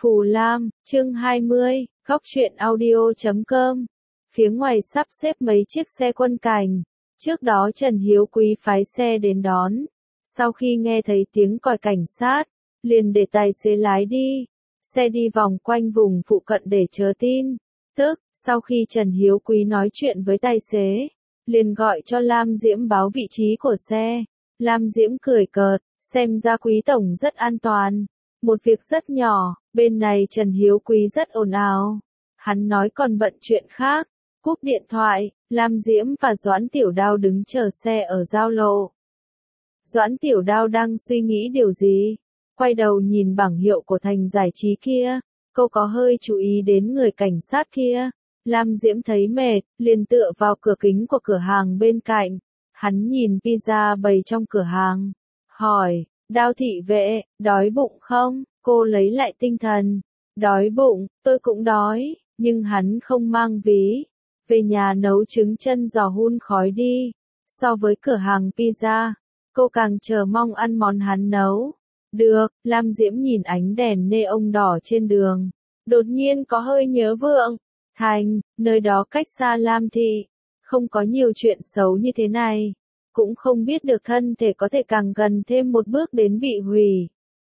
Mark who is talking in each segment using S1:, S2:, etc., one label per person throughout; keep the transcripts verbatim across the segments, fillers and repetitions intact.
S1: Phù Lam, chương hai mươi, góc truyện audio chấm com. Phía ngoài sắp xếp mấy chiếc xe quân cảnh. Trước đó Trần Hiếu Quý phái xe đến đón. Sau khi nghe thấy tiếng còi cảnh sát, liền để tài xế lái đi. Xe đi vòng quanh vùng phụ cận để chờ tin. Tức, sau khi Trần Hiếu Quý nói chuyện với tài xế, liền gọi cho Lam Diễm báo vị trí của xe. Lam Diễm cười cợt, xem ra Quý tổng rất an toàn. Một việc rất nhỏ, bên này Trần Hiếu Quý rất ồn ào. Hắn nói còn bận chuyện khác. Cúp điện thoại, Lam Diễm và Doãn Tiểu Đao đứng chờ xe ở giao lộ. Doãn Tiểu Đao đang suy nghĩ điều gì? Quay đầu nhìn bảng hiệu của thành giải trí kia. Cô có hơi chú ý đến người cảnh sát kia. Lam Diễm thấy mệt, liền tựa vào cửa kính của cửa hàng bên cạnh. Hắn nhìn pizza bày trong cửa hàng. Hỏi, Đao thị vệ, đói bụng không? Cô lấy lại tinh thần. Đói bụng, tôi cũng đói, nhưng hắn không mang ví. Về nhà nấu trứng chân giò hun khói đi. So với cửa hàng pizza, cô càng chờ mong ăn món hắn nấu. Được, Lam Diễm nhìn ánh đèn neon đỏ trên đường. Đột nhiên có hơi nhớ Vượng Thành, nơi đó cách xa Lam thị. Không có nhiều chuyện xấu như thế này. Cũng không biết được thân thể có thể càng gần thêm một bước đến bị hủy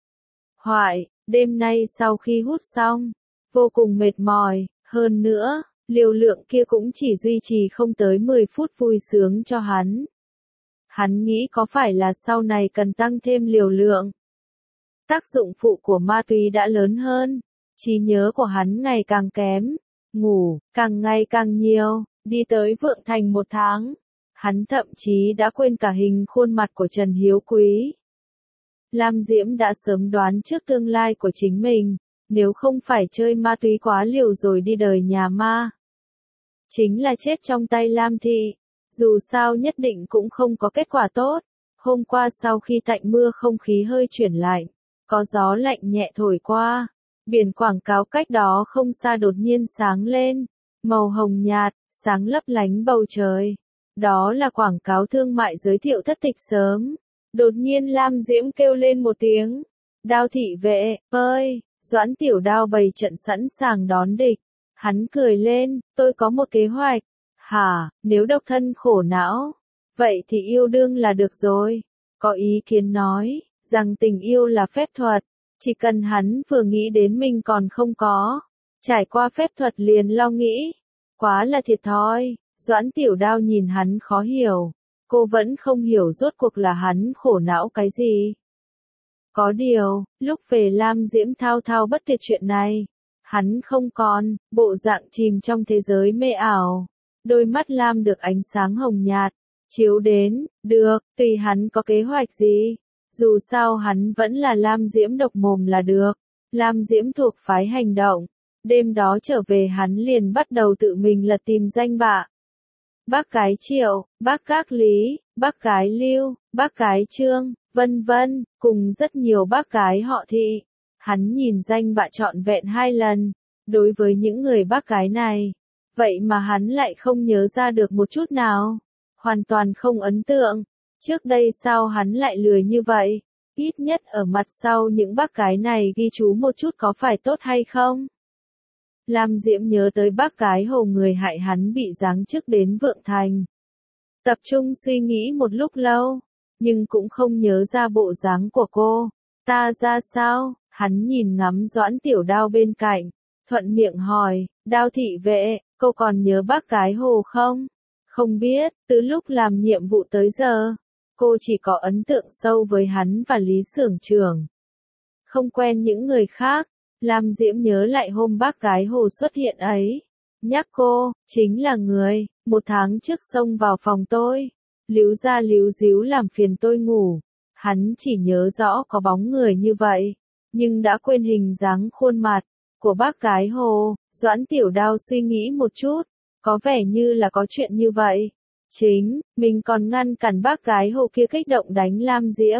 S1: hoại. Đêm nay sau khi hút xong, vô cùng mệt mỏi, hơn nữa, liều lượng kia cũng chỉ duy trì không tới mười phút vui sướng cho hắn. Hắn nghĩ có phải là sau này cần tăng thêm liều lượng. Tác dụng phụ của ma túy đã lớn hơn, trí nhớ của hắn ngày càng kém, ngủ, càng ngày càng nhiều, đi tới Vượng Thành một tháng. Hắn thậm chí đã quên cả hình khuôn mặt của Trần Hiếu Quý. Lam Diễm đã sớm đoán trước tương lai của chính mình, nếu không phải chơi ma túy quá liều rồi đi đời nhà ma. Chính là chết trong tay Lam thị, dù sao nhất định cũng không có kết quả tốt. Hôm qua sau khi tạnh mưa không khí hơi chuyển lạnh, có gió lạnh nhẹ thổi qua, biển quảng cáo cách đó không xa đột nhiên sáng lên, màu hồng nhạt, sáng lấp lánh bầu trời. Đó là quảng cáo thương mại giới thiệu thất tịch sớm. Đột nhiên Lam Diễm kêu lên một tiếng. Đao thị vệ, ơi, Doãn Tiểu Đao bày trận sẵn sàng đón địch. Hắn cười lên, tôi có một kế hoạch. Hả, nếu độc thân khổ não, vậy thì yêu đương là được rồi. Có ý kiến nói, rằng tình yêu là phép thuật. Chỉ cần hắn vừa nghĩ đến mình còn không có. Trải qua phép thuật liền lo nghĩ. Quá là thiệt thòi. Doãn Tiểu Đao nhìn hắn khó hiểu. Cô vẫn không hiểu rốt cuộc là hắn khổ não cái gì. Có điều, lúc về Lam Diễm thao thao bất tuyệt chuyện này. Hắn không còn, bộ dạng chìm trong thế giới mê ảo. Đôi mắt Lam được ánh sáng hồng nhạt. Chiếu đến, được, tùy hắn có kế hoạch gì. Dù sao hắn vẫn là Lam Diễm độc mồm là được. Lam Diễm thuộc phái hành động. Đêm đó trở về hắn liền bắt đầu tự mình lật tìm danh bạ. Bác gái Triệu, bác gác Lý, bác gái Lưu, bác gái Trương, vân vân, cùng rất nhiều bác gái họ Thị. Hắn nhìn danh bạ trọn vẹn hai lần. Đối với những người bác gái này, vậy mà hắn lại không nhớ ra được một chút nào. Hoàn toàn không ấn tượng. Trước đây sao hắn lại lười như vậy? Ít nhất ở mặt sau những bác gái này ghi chú một chút có phải tốt hay không? Lam Diễm nhớ tới bác gái hồ người hại hắn bị giáng chức đến Vượng Thành. Tập trung suy nghĩ một lúc lâu, nhưng cũng không nhớ ra bộ dáng của cô. Ta ra sao? Hắn nhìn ngắm Doãn Tiểu Đao bên cạnh, thuận miệng hỏi, Đao thị vệ, cô còn nhớ bác gái hồ không? Không biết, từ lúc làm nhiệm vụ tới giờ, cô chỉ có ấn tượng sâu với hắn và Lý Xưởng Trưởng. Không quen những người khác. Lam Diễm nhớ lại hôm bác gái hồ xuất hiện ấy. Nhắc cô, chính là người, một tháng trước xông vào phòng tôi. Líu ra líu díu làm phiền tôi ngủ. Hắn chỉ nhớ rõ có bóng người như vậy, nhưng đã quên hình dáng khuôn mặt của bác gái hồ. Doãn Tiểu Đao suy nghĩ một chút, có vẻ như là có chuyện như vậy. Chính, mình còn ngăn cản bác gái hồ kia kích động đánh Lam Diễm.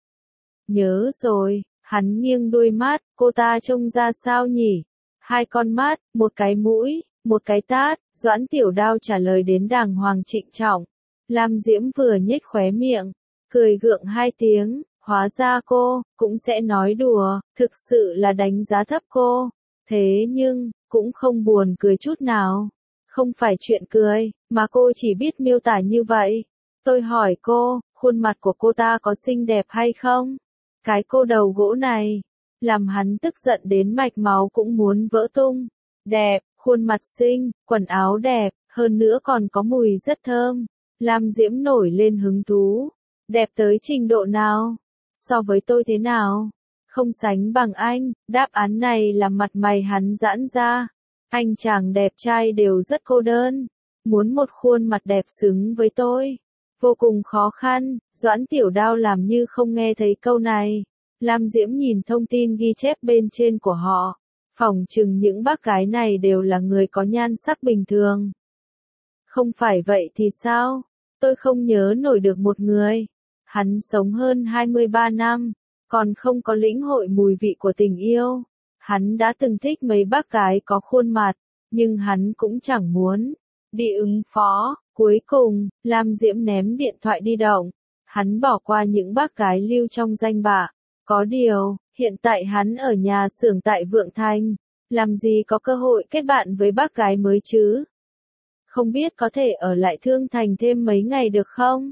S1: Nhớ rồi. Hắn nghiêng đôi mắt, cô ta trông ra sao nhỉ? Hai con mắt, một cái mũi, một cái tát. Doãn Tiểu Đao trả lời đến đàng hoàng trịnh trọng. Lam Diễm vừa nhếch khóe miệng, cười gượng hai tiếng, Hóa ra cô, cũng sẽ nói đùa, thực sự là đánh giá thấp cô. Thế nhưng, cũng không buồn cười chút nào. Không phải chuyện cười, mà cô chỉ biết miêu tả như vậy. Tôi hỏi cô, khuôn mặt của cô ta có xinh đẹp hay không? Cái cô đầu gỗ này, làm hắn tức giận đến mạch máu cũng muốn vỡ tung. Đẹp, khuôn mặt xinh, quần áo đẹp, hơn nữa còn có mùi rất thơm. Lam Diễm nổi lên hứng thú. Đẹp tới trình độ nào? So với tôi thế nào? Không sánh bằng anh, đáp án này làm mặt mày hắn giãn ra. Anh chàng đẹp trai đều rất cô đơn. Muốn một khuôn mặt đẹp xứng với tôi. Vô cùng khó khăn, Doãn Tiểu Đao làm như không nghe thấy câu này. Lam Diễm nhìn thông tin ghi chép bên trên của họ. Phỏng chừng những bác gái này đều là người có nhan sắc bình thường. Không phải vậy thì sao? Tôi không nhớ nổi được một người. Hắn sống hơn hai mươi ba năm, còn không có lĩnh hội mùi vị của tình yêu. Hắn đã từng thích mấy bác gái có khuôn mặt, nhưng hắn cũng chẳng muốn đi ứng phó. Cuối cùng, Lam Diễm ném điện thoại di động. Hắn bỏ qua những bác gái lưu trong danh bạ. Có điều, hiện tại hắn ở nhà xưởng tại Vượng Thanh. Làm gì có cơ hội kết bạn với bác gái mới chứ? Không biết có thể ở lại Thương Thành thêm mấy ngày được không?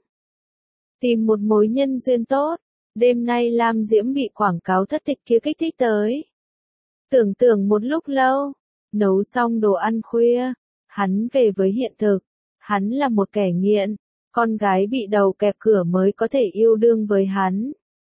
S1: Tìm một mối nhân duyên tốt. Đêm nay Lam Diễm bị quảng cáo thất tịch kia kích thích tới. Tưởng tượng một lúc lâu, nấu xong đồ ăn khuya, hắn về với hiện thực. Hắn là một kẻ nghiện, con gái bị đầu kẹp cửa mới có thể yêu đương với hắn.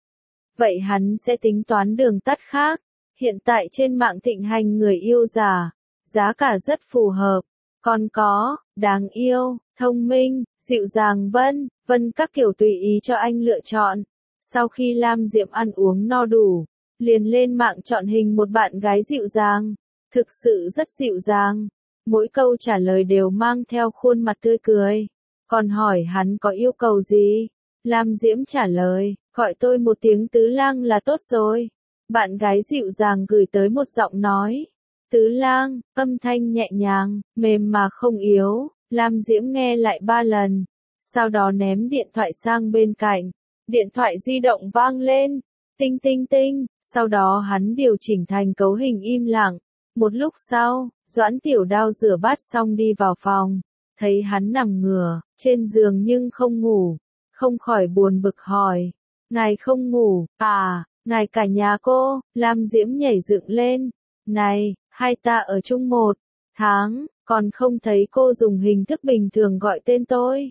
S1: Vậy hắn sẽ tính toán đường tắt khác. Hiện tại trên mạng thịnh hành người yêu giả, giá cả rất phù hợp. Còn có, đáng yêu, thông minh, dịu dàng vân, vân các kiểu tùy ý cho anh lựa chọn. Sau khi Lam Diễm ăn uống no đủ, liền lên mạng chọn hình một bạn gái dịu dàng. Thực sự rất dịu dàng. Mỗi câu trả lời đều mang theo khuôn mặt tươi cười. Còn hỏi hắn có yêu cầu gì? Lam Diễm trả lời, gọi tôi một tiếng Tứ Lang là tốt rồi. Bạn gái dịu dàng gửi tới một giọng nói. Tứ Lang, âm thanh nhẹ nhàng, mềm mà không yếu. Lam Diễm nghe lại ba lần. Sau đó ném điện thoại sang bên cạnh. Điện thoại di động vang lên. Tinh tinh tinh. Sau đó hắn điều chỉnh thành cấu hình im lặng. Một lúc sau, Doãn Tiểu Đao rửa bát xong đi vào phòng. Thấy hắn nằm ngửa, trên giường nhưng không ngủ. Không khỏi buồn bực hỏi. Ngài không ngủ, à, ngài cả nhà cô. Lam Diễm nhảy dựng lên. Này, hai ta ở chung một tháng, còn không thấy cô dùng hình thức bình thường gọi tên tôi.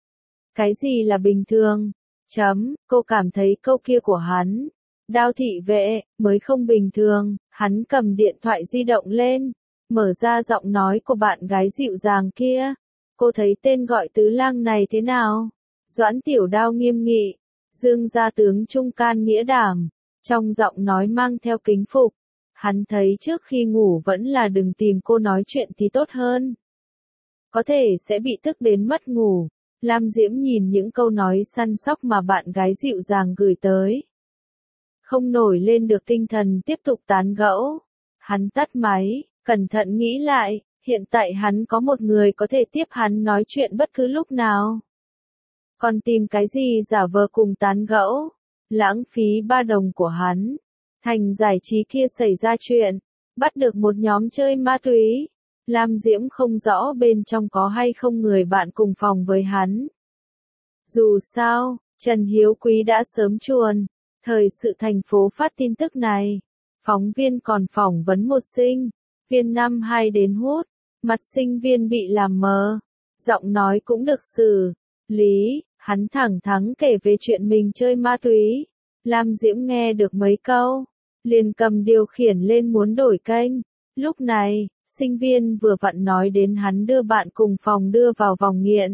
S1: Cái gì là bình thường? Chấm, cô cảm thấy câu kia của hắn. Đao thị vệ, mới không bình thường. Hắn cầm điện thoại di động lên, mở ra giọng nói của bạn gái dịu dàng kia. Cô thấy tên gọi Tứ Lang này thế nào? Doãn Tiểu Đao nghiêm nghị. Dương gia tướng trung can nghĩa đảm. Trong giọng nói mang theo kính phục. Hắn thấy trước khi ngủ vẫn là đừng tìm cô nói chuyện thì tốt hơn. Có thể sẽ bị tức đến mất ngủ. Lam Diễm nhìn những câu nói săn sóc mà bạn gái dịu dàng gửi tới. Không nổi lên được tinh thần tiếp tục tán gẫu. Hắn tắt máy, cẩn thận nghĩ lại, hiện tại hắn có một người có thể tiếp hắn nói chuyện bất cứ lúc nào. Còn tìm cái gì giả vờ cùng tán gẫu, lãng phí ba đồng của hắn. Thành giải trí kia xảy ra chuyện, bắt được một nhóm chơi ma túy. Lam Diễm không rõ bên trong có hay không người bạn cùng phòng với hắn. Dù sao, Trần Hiếu Quý đã sớm chuồn. Thời sự thành phố phát tin tức này. Phóng viên còn phỏng vấn một sinh viên năm hai đến hút. Mặt sinh viên bị làm mờ. Giọng nói cũng được xử lý. Hắn thẳng thắn kể về chuyện mình chơi ma túy. Lam Diễm nghe được mấy câu, liền cầm điều khiển lên muốn đổi kênh. Lúc này, sinh viên vừa vặn nói đến hắn đưa bạn cùng phòng đưa vào vòng nghiện.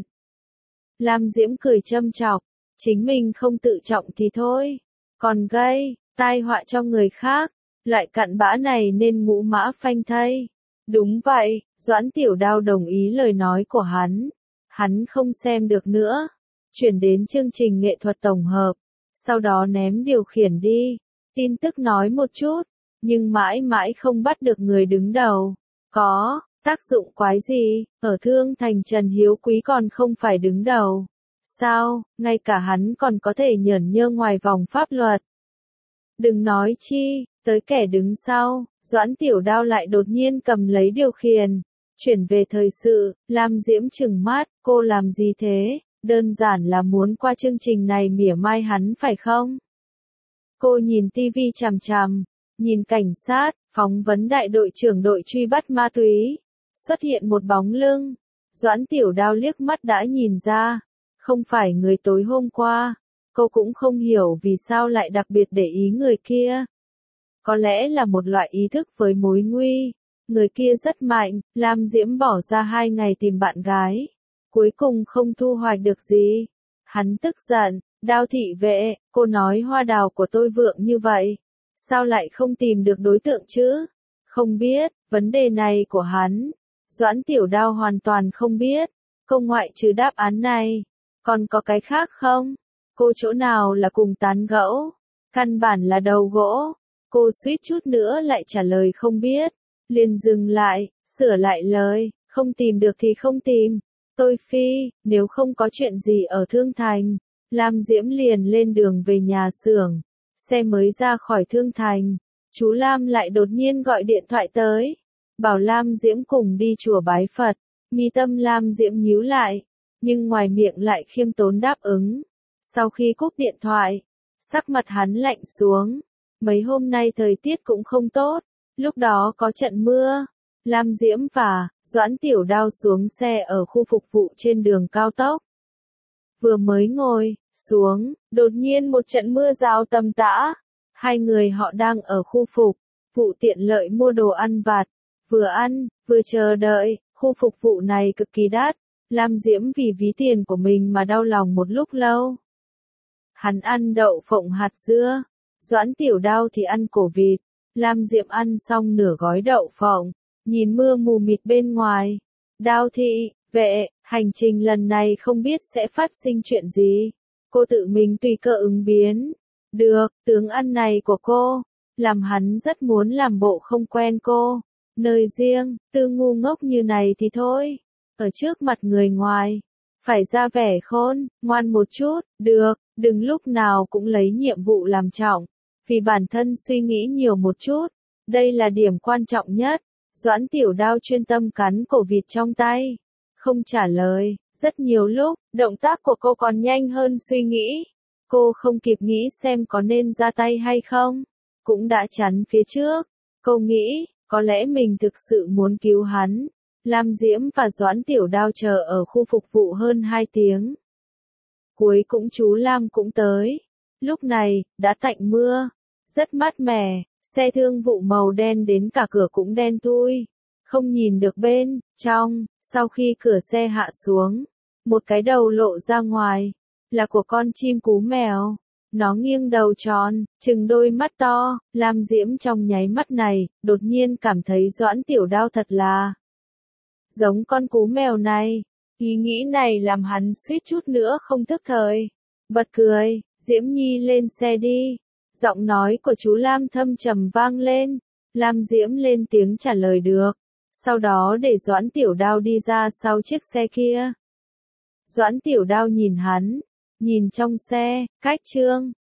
S1: Lam Diễm cười châm chọc, chính mình không tự trọng thì thôi, còn gây tai họa cho người khác, loại cặn bã này nên ngũ mã phanh thây. Đúng vậy, Doãn Tiểu Đao đồng ý lời nói của hắn. Hắn không xem được nữa, chuyển đến chương trình nghệ thuật tổng hợp, sau đó ném điều khiển đi. Tin tức nói một chút, nhưng mãi mãi không bắt được người đứng đầu. Có tác dụng quái gì? Ở Thương Thành Trần Hiếu Quý còn không phải đứng đầu. Sao, ngay cả hắn còn có thể nhởn nhơ ngoài vòng pháp luật. Đừng nói chi, tới kẻ đứng sau, Doãn Tiểu Đao lại đột nhiên cầm lấy điều khiển. Chuyển về thời sự, Lam Diễm trừng mắt, cô làm gì thế, đơn giản là muốn qua chương trình này mỉa mai hắn phải không? Cô nhìn tivi chằm chằm, nhìn cảnh sát, phóng vấn đại đội trưởng đội truy bắt ma túy. Xuất hiện một bóng lưng, Doãn Tiểu Đao liếc mắt đã nhìn ra, không phải người tối hôm qua. Cô cũng không hiểu vì sao lại đặc biệt để ý người kia. Có lẽ là một loại ý thức với mối nguy. Người kia rất mạnh, Lam Diễm bỏ ra hai ngày tìm bạn gái. Cuối cùng không thu hoạch được gì. Hắn tức giận, Đao thị vệ, cô nói hoa đào của tôi vượng như vậy. Sao lại không tìm được đối tượng chứ? Không biết, vấn đề này của hắn. Doãn Tiểu Đao hoàn toàn không biết. Cô ngoại trừ đáp án này. Còn có cái khác không? Cô chỗ nào là cùng tán gẫu? Căn bản là đầu gỗ. Cô suýt chút nữa lại trả lời không biết. Liền dừng lại, sửa lại lời, không tìm được thì không tìm. Tôi phi, nếu không có chuyện gì ở Thương Thành. Lam Diễm liền lên đường về nhà xưởng. Xe mới ra khỏi Thương Thành. Chú Lam lại đột nhiên gọi điện thoại tới. Bảo Lam Diễm cùng đi chùa bái Phật. Mi tâm Lam Diễm nhíu lại. Nhưng ngoài miệng lại khiêm tốn đáp ứng. Sau khi cúp điện thoại, sắc mặt hắn lạnh xuống. Mấy hôm nay thời tiết cũng không tốt, lúc đó có trận mưa. Lam Diễm và Doãn Tiểu Đao xuống xe ở khu phục vụ trên đường cao tốc. Vừa mới ngồi xuống, đột nhiên một trận mưa rào tầm tã. Hai người họ đang ở khu phục vụ tiện lợi mua đồ ăn vặt, vừa ăn, vừa chờ đợi. Khu phục vụ này cực kỳ đắt. Lam Diễm vì ví tiền của mình mà đau lòng một lúc lâu. Hắn ăn đậu phộng hạt dưa, Doãn Tiểu Đao thì ăn cổ vịt. Lam Diễm ăn xong nửa gói đậu phộng, nhìn mưa mù mịt bên ngoài. Đao thị, vệ, hành trình lần này không biết sẽ phát sinh chuyện gì. Cô tự mình tùy cơ ứng biến. Được, tướng ăn này của cô, làm hắn rất muốn làm bộ không quen cô. Nơi riêng, tư ngu ngốc như này thì thôi. Ở trước mặt người ngoài, phải ra vẻ khôn, ngoan một chút, được, đừng lúc nào cũng lấy nhiệm vụ làm trọng, vì bản thân suy nghĩ nhiều một chút, đây là điểm quan trọng nhất. Doãn Tiểu Đao chuyên tâm cắn cổ vịt trong tay, không trả lời, rất nhiều lúc, động tác của cô còn nhanh hơn suy nghĩ. Cô không kịp nghĩ xem có nên ra tay hay không, cũng đã chắn phía trước. Cô nghĩ, có lẽ mình thực sự muốn cứu hắn. Lam Diễm và Doãn Tiểu Đao chờ ở khu phục vụ hơn hai tiếng. Cuối cũng chú Lam cũng tới. Lúc này, đã tạnh mưa. Rất mát mẻ, xe thương vụ màu đen đến cả cửa cũng đen thui. Không nhìn được bên, trong, sau khi cửa xe hạ xuống. Một cái đầu lộ ra ngoài. Là của con chim cú mèo. Nó nghiêng đầu tròn, trừng đôi mắt to. Lam Diễm trong nháy mắt này, đột nhiên cảm thấy Doãn Tiểu Đao thật là giống con cú mèo này. Ý nghĩ này làm hắn suýt chút nữa không thức thời. Bật cười, Diễm Nhi lên xe đi. Giọng nói của chú Lam thâm trầm vang lên. Lam Diễm lên tiếng trả lời được. Sau đó để Doãn Tiểu Đao đi ra sau chiếc xe kia. Doãn Tiểu Đao nhìn hắn. Nhìn trong xe, cách Trương